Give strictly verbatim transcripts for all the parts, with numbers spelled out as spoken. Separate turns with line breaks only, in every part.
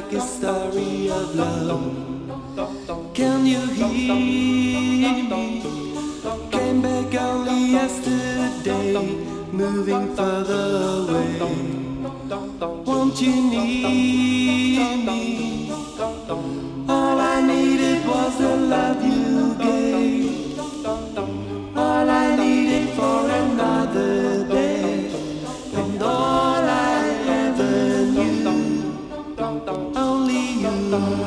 like a story of love. Can you hear me? Came back only yesterday, moving further away. Won't you need me? All I needed was the love you gave. All I needed for another day, and all I ever knew, only you.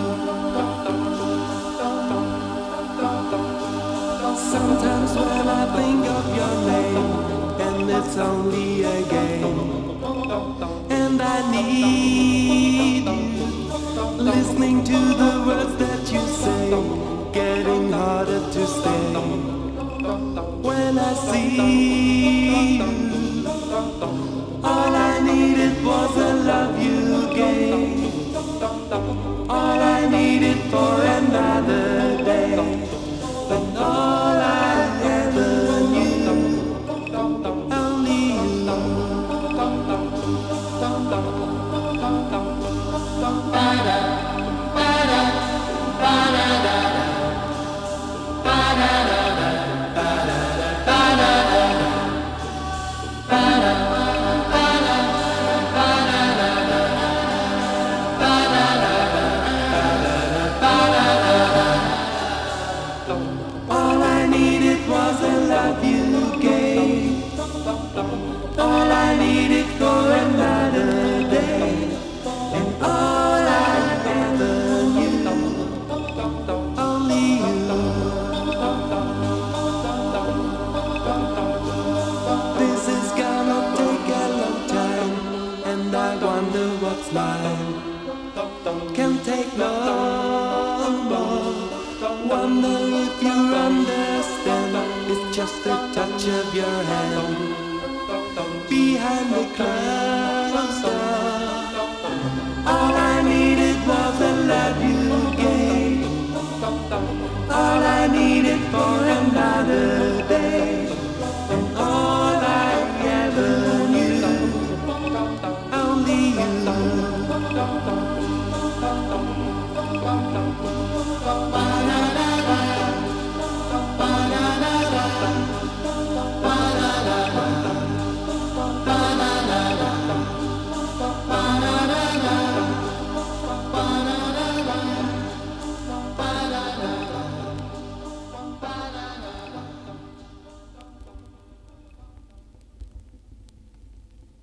Sometimes when I think of your name, and it's only a game, and I need you, listening to the words that you say, getting harder to stay. When I see you, all I needed was the love you gave. All I needed for another day, and all I ever knew, only you. Ba-da, ba-da, ba-da-da-da, ba-da-da-da, ba-da-da, ba-da-da-da, ba-da, ba-da, ba-da-da-da, ba-da-da-da, ba-da-da-da. All I needed was the love you gave. All I needed for another day, and all I ever knew, only you. This is gonna take a long time, and I wonder what's mine. Can't take no more. Wonder if you understand. It's just a touch of your hand behind the closed door. All I needed was the love you gave. All I needed for another day, and all I ever knew, only you. Ba-da-da-da, ba-da-da-da.